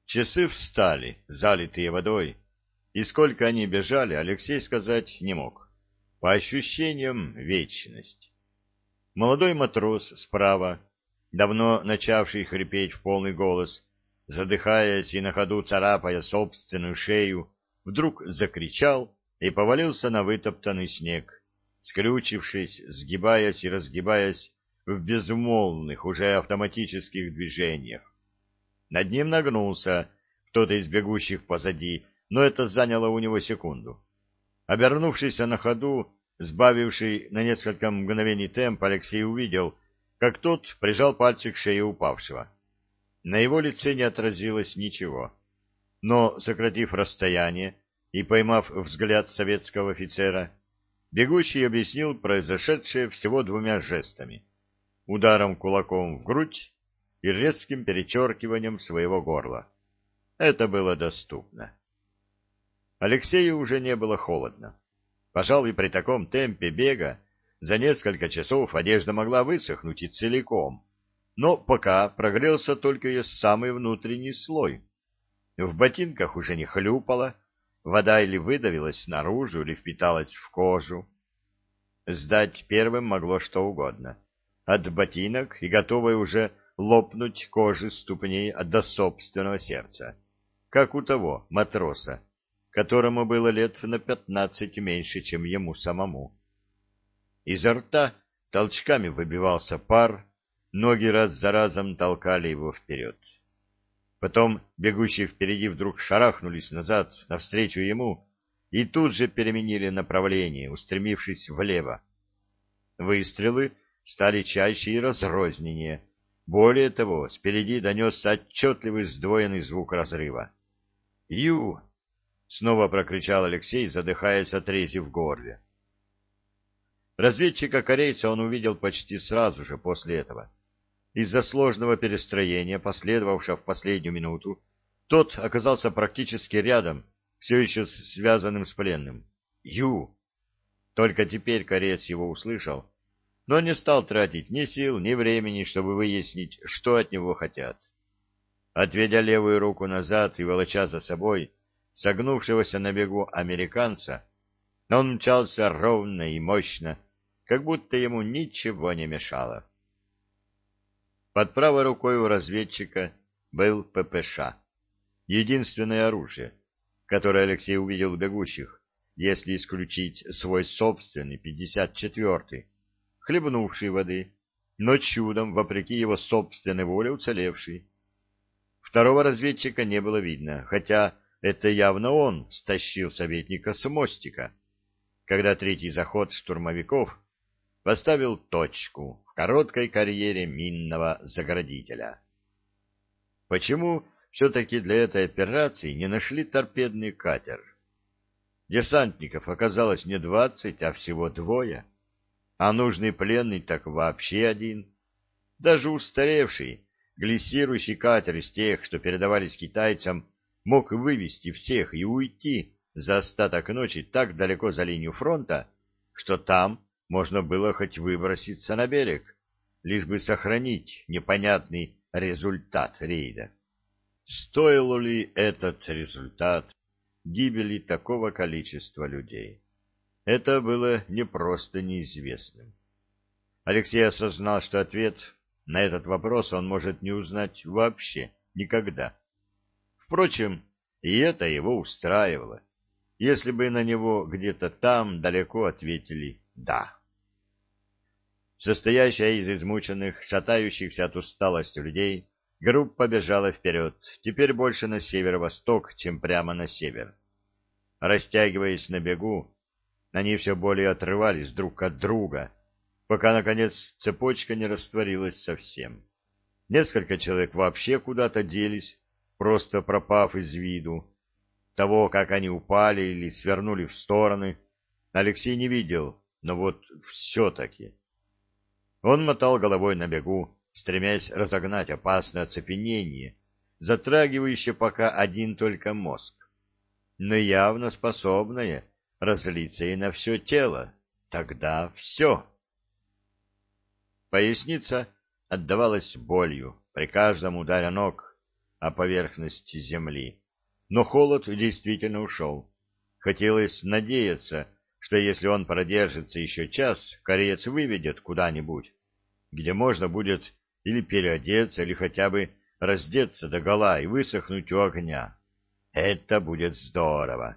Часы встали, залитые водой, и сколько они бежали, Алексей сказать не мог. По ощущениям, вечность. Молодой матрос справа, давно начавший хрипеть в полный голос, задыхаясь и на ходу царапая собственную шею, вдруг закричал и повалился на вытоптанный снег, скрючившись, сгибаясь и разгибаясь в безмолвных, уже автоматических движениях. Над ним нагнулся кто-то из бегущих позади, но это заняло у него секунду. Обернувшись на ходу, сбавивший на несколько мгновений темп, Алексей увидел, как тот прижал пальцы к шее упавшего. На его лице не отразилось ничего. Но, сократив расстояние и поймав взгляд советского офицера, бегущий объяснил произошедшее всего двумя жестами: ударом кулаком в грудь и резким перечеркиванием своего горла. Это было доступно. Алексею уже не было холодно. Пожалуй, при таком темпе бега за несколько часов одежда могла высохнуть и целиком, но пока прогрелся только ее самый внутренний слой. В ботинках уже не хлюпало, вода или выдавилась наружу, или впиталась в кожу. Сдать первым могло что угодно. От ботинок и готовой уже лопнуть кожи ступней до собственного сердца, как у того матроса, которому было лет на 15 меньше, чем ему самому. Изо рта толчками выбивался пар, ноги раз за разом толкали его вперед. Потом бегущие впереди вдруг шарахнулись назад навстречу ему и тут же переменили направление, устремившись влево. Выстрелы стали чаще и разрозненнее. Более того, спереди донесся отчетливый сдвоенный звук разрыва. «Ю!» — снова прокричал Алексей, задыхаясь от рези в горле. Разведчика-корейца он увидел почти сразу же после этого. Из-за сложного перестроения, последовавшего в последнюю минуту, тот оказался практически рядом, все еще связанным с пленным. «Ю!» Только теперь кореец его услышал, но не стал тратить ни сил, ни времени, чтобы выяснить, что от него хотят. Отведя левую руку назад и волоча за собой согнувшегося на бегу американца, он мчался ровно и мощно, как будто ему ничего не мешало. Под правой рукой у разведчика был ППШ, единственное оружие, которое Алексей увидел у бегущих, если исключить свой собственный 54-й, хлебнувший воды, но чудом, вопреки его собственной воле, уцелевший. Второго разведчика не было видно, хотя это явно он стащил советника с мостика, когда третий заход штурмовиков поставил точку в короткой карьере минного заградителя. Почему все-таки для этой операции не нашли торпедный катер? Десантников оказалось не 20, а всего 2, а нужный пленный так вообще один. Даже устаревший, глиссирующий катер из тех, что передавались китайцам, мог вывести всех и уйти за остаток ночи так далеко за линию фронта, что там можно было хоть выброситься на берег, лишь бы сохранить непонятный результат рейда. Стоил ли этот результат гибели такого количества людей? Это было не просто неизвестным. Алексей осознал, что ответ на этот вопрос он может не узнать вообще никогда. Впрочем, и это его устраивало, если бы на него где-то там далеко ответили «да». Состоящая из измученных, шатающихся от усталости людей, группа бежала вперед, теперь больше на северо-восток, чем прямо на север. Растягиваясь на бегу, они все более отрывались друг от друга, пока, наконец, цепочка не растворилась совсем. Несколько человек вообще куда-то делись, просто пропав из виду. Того, как они упали или свернули в стороны, Алексей не видел, но вот все-таки. Он мотал головой на бегу, стремясь разогнать опасное оцепенение, затрагивающее пока один только мозг, но явно способное разлиться и на все тело. Тогда все. Поясница отдавалась болью при каждом ударе ног, о поверхность земли, но холод действительно ушел. Хотелось надеяться, что если он продержится еще час, кореец выведет куда-нибудь, где можно будет или переодеться, или хотя бы раздеться догола и высохнуть у огня. Это будет здорово.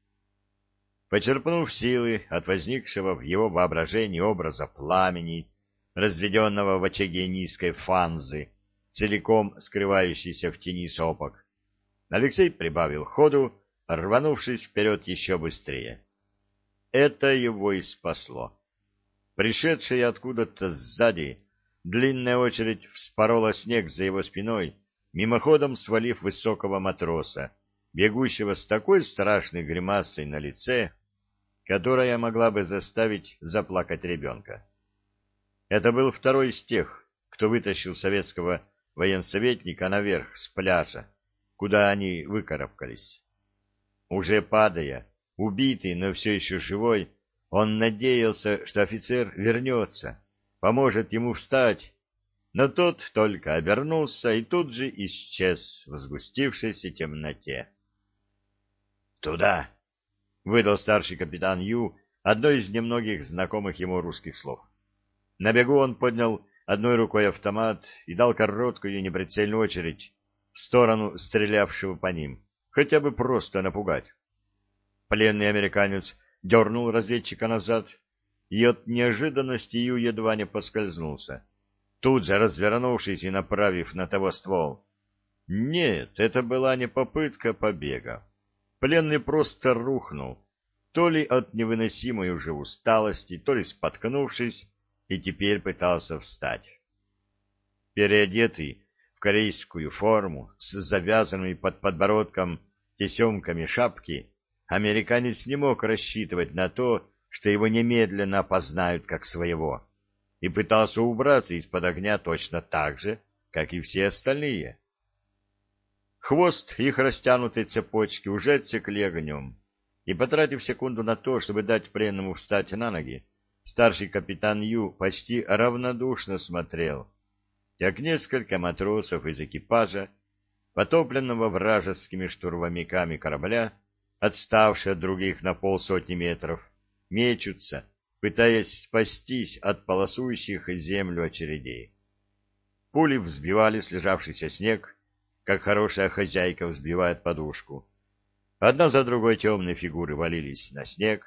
Почерпнув силы от возникшего в его воображении образа пламени, разведенного в очаге низкой фанзы, целиком скрывающейся в тени сопок, Алексей прибавил ходу, рванувшись вперед еще быстрее. Это его и спасло. Пришедшая откуда-то сзади длинная очередь вспорола снег за его спиной, мимоходом свалив высокого матроса, бегущего с такой страшной гримасой на лице, которая могла бы заставить заплакать ребенка. Это был второй из тех, кто вытащил советского военсоветника наверх с пляжа, куда они выкарабкались. Уже падая, убитый, но все еще живой, он надеялся, что офицер вернется, поможет ему встать, но тот только обернулся и тут же исчез в сгустившейся темноте. «Туда!» — выдал старший капитан Ю одно из немногих знакомых ему русских слов. На бегу он поднял одной рукой автомат и дал короткую неприцельную очередь в сторону стрелявшего по ним, хотя бы просто напугать. Пленный американец дернул разведчика назад, и от неожиданности Ю едва не поскользнулся, тут же развернувшись и направив на того ствол. Нет, это была не попытка побега. Пленный просто рухнул, то ли от невыносимой уже усталости, то ли споткнувшись, и теперь пытался встать. Переодетый в корейскую форму с завязанными под подбородком тесемками шапки, американец не мог рассчитывать на то, что его немедленно опознают как своего, и пытался убраться из-под огня точно так же, как и все остальные. Хвост их растянутой цепочки уже отсекли огнем, и, потратив секунду на то, чтобы дать пленному встать на ноги, старший капитан Ю почти равнодушно смотрел, как несколько матросов из экипажа, потопленного вражескими штурмовиками корабля, отставшие от других на полсотни метров, мечутся, пытаясь спастись от полосующих землю очередей. Пули взбивали слежавшийся снег, как хорошая хозяйка взбивает подушку. Одна за другой темные фигуры валились на снег.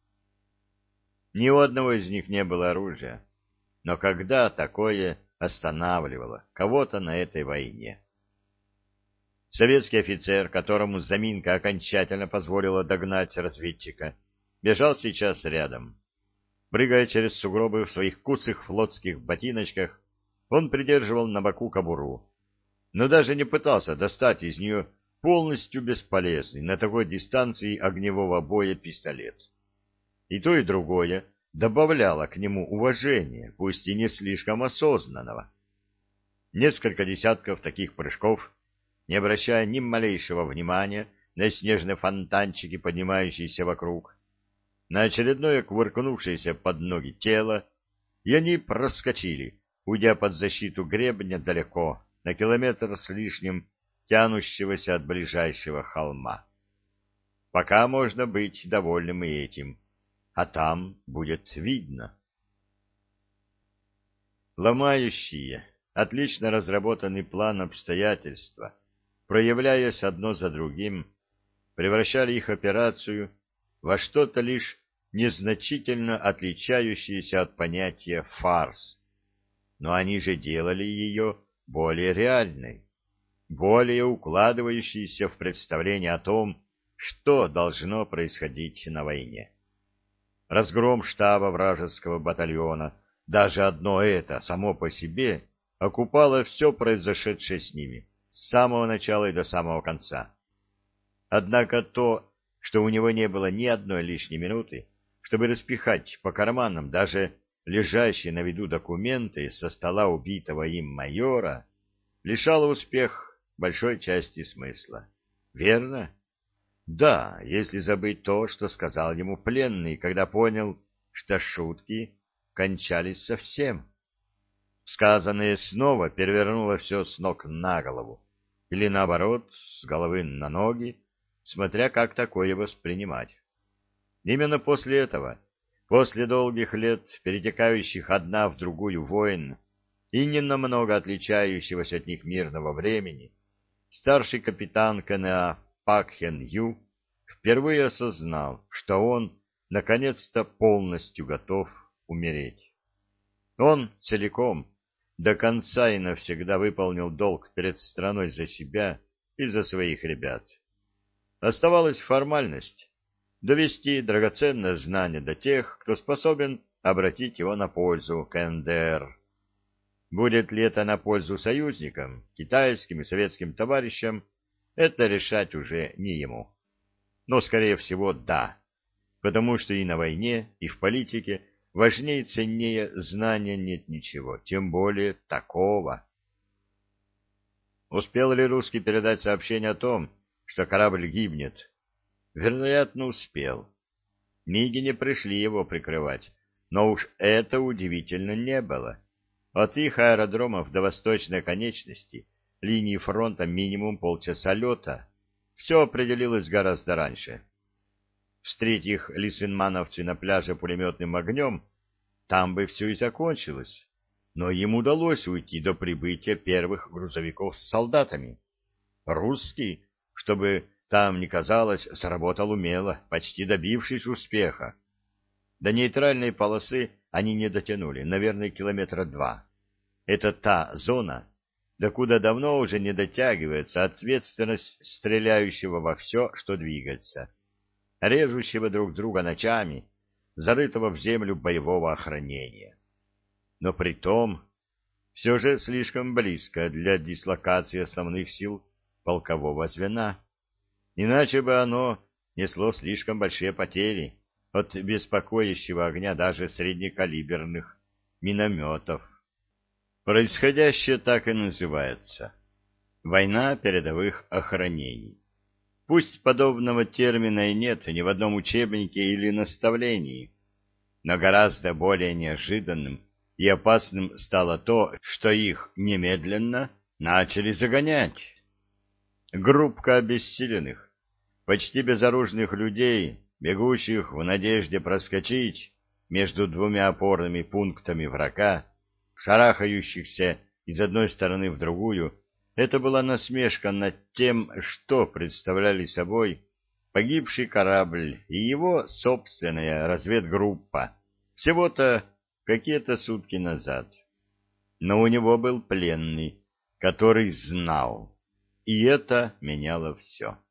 Ни у одного из них не было оружия, но когда такое останавливало кого-то на этой войне? Советский офицер, которому заминка окончательно позволила догнать разведчика, бежал сейчас рядом. Прыгая через сугробы в своих куцых флотских ботиночках, он придерживал на боку кобуру, но даже не пытался достать из нее полностью бесполезный на такой дистанции огневого боя пистолет. И то, и другое добавляло к нему уважения, пусть и не слишком осознанного. Несколько десятков таких прыжков, не обращая ни малейшего внимания на снежные фонтанчики, поднимающиеся вокруг, на очередное кувыркнувшееся под ноги тело, и они проскочили, уйдя под защиту гребня далеко, на километр с лишним, тянущегося от ближайшего холма. Пока можно быть довольным и этим, а там будет видно. Ломающие, отлично разработанный план обстоятельства, проявляясь одно за другим, превращали их операцию во что-то лишь незначительно отличающееся от понятия «фарс». Но они же делали ее более реальной, более укладывающейся в представление о том, что должно происходить на войне. Разгром штаба вражеского батальона, даже одно это само по себе, окупало все произошедшее с ними, с самого начала и до самого конца. Однако то, что у него не было ни одной лишней минуты, чтобы распихать по карманам даже лежащие на виду документы со стола убитого им майора, лишало успех большой части смысла. Верно? Да, если забыть то, что сказал ему пленный, когда понял, что шутки кончались совсем. Сказанное снова перевернуло все с ног на голову. или наоборот, с головы на ноги, смотря как такое воспринимать. Именно после этого, после долгих лет, перетекающих одна в другую войн и ненамного отличающегося от них мирного времени, старший капитан КНА Пак Хен Ю впервые осознал, что он наконец-то полностью готов умереть. Он целиком, до конца и навсегда выполнил долг перед страной за себя и за своих ребят. Оставалась формальность — довести драгоценное знание до тех, кто способен обратить его на пользу КНДР. Будет ли это на пользу союзникам, китайским и советским товарищам, это решать уже не ему. Но, скорее всего, да, потому что и на войне, и в политике важнее и ценнее знания нет ничего, тем более такого. Успел ли русский передать сообщение о том, что корабль гибнет? Вероятно, успел. Миги не пришли его прикрывать, но уж это удивительно не было. От их аэродромов до восточной конечности линии фронта минимум полчаса лета. Все определилось гораздо раньше. Встреть их лисенмановцы на пляже пулеметным огнем, там бы все и закончилось. Но им удалось уйти до прибытия первых грузовиков с солдатами. Русский, чтобы там не казалось, сработал умело, почти добившись успеха. До нейтральной полосы они не дотянули, наверное, 2 километра. Это та зона, докуда давно уже не дотягивается ответственность стреляющего во все, что двигается, режущего друг друга ночами, зарытого в землю боевого охранения. Но при том все же слишком близко для дислокации основных сил полкового звена. Иначе бы оно несло слишком большие потери от беспокоящего огня даже среднекалиберных минометов. Происходящее так и называется — война передовых охранений. Пусть подобного термина и нет ни в одном учебнике или наставлении, но гораздо более неожиданным и опасным стало то, что их немедленно начали загонять. Группка обессиленных, почти безоружных людей, бегущих в надежде проскочить между двумя опорными пунктами врага, шарахающихся из одной стороны в другую, это была насмешка над тем, что представляли собой погибший корабль и его собственная разведгруппа всего-то какие-то сутки назад. Но у него был пленный, который знал, и это меняло все.